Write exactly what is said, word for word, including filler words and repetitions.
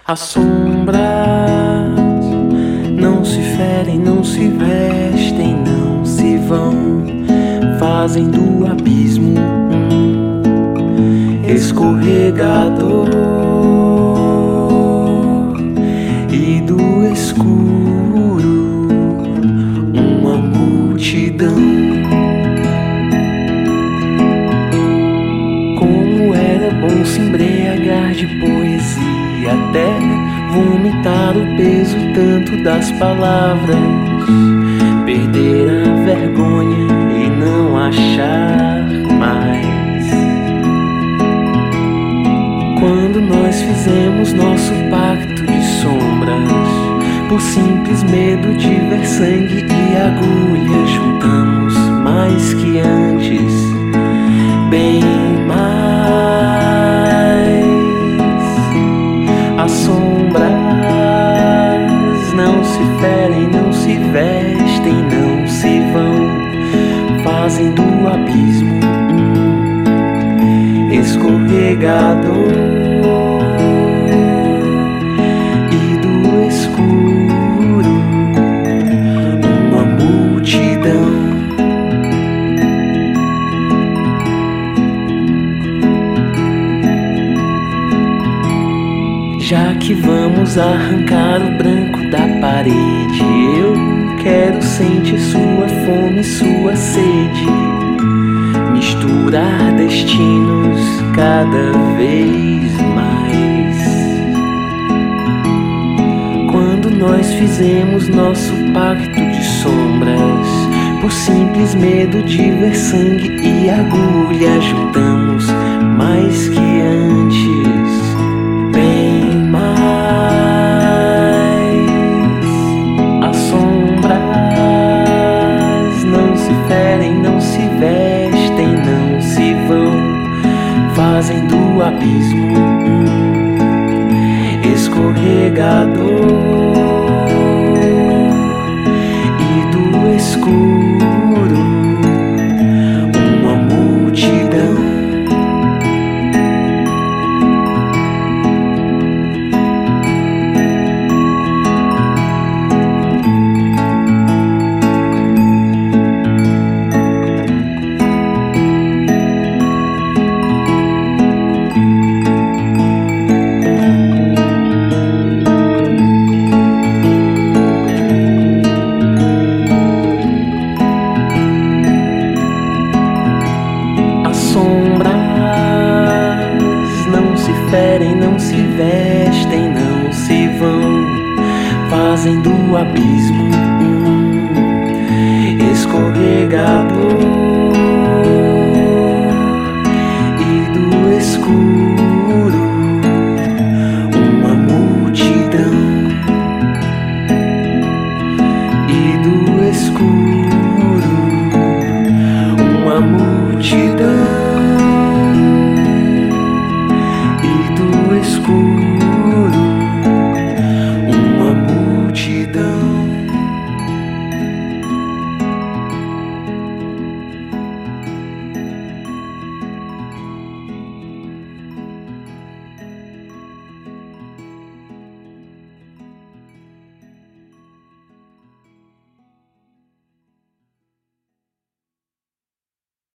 As sombras não se ferem, não se vestem, não se vão, fazem do abismo um escorregador e do escuro uma multidão. Como era bom se embriagar de poesia, até vomitar o peso tanto das palavras, perder a vergonha e não achar mais. Quando nós fizemos nosso pacto de sombras, por simples medo de ver sangue e agulha, juntamos mais que antes, bem mais. As sombras não se ferem, não se vestem, não se vão, fazem do abismo um escorregador e do escuro uma multidão. Já que vamos arrancar o branco da parede, eu quero sentir sua fome, sua sede, misturar destinos cada vez mais. Quando nós fizemos nosso pacto de sombras, por simples medo de ver sangue e agulha, juntamos mais que antes, bem mais. As sombras não se ferem, não se vestem, não se vão, fazem do abismo um escorregador e do escuro uma multidão. Sombras não se ferem, não se vestem, não se vão, fazem do abismo um escorregador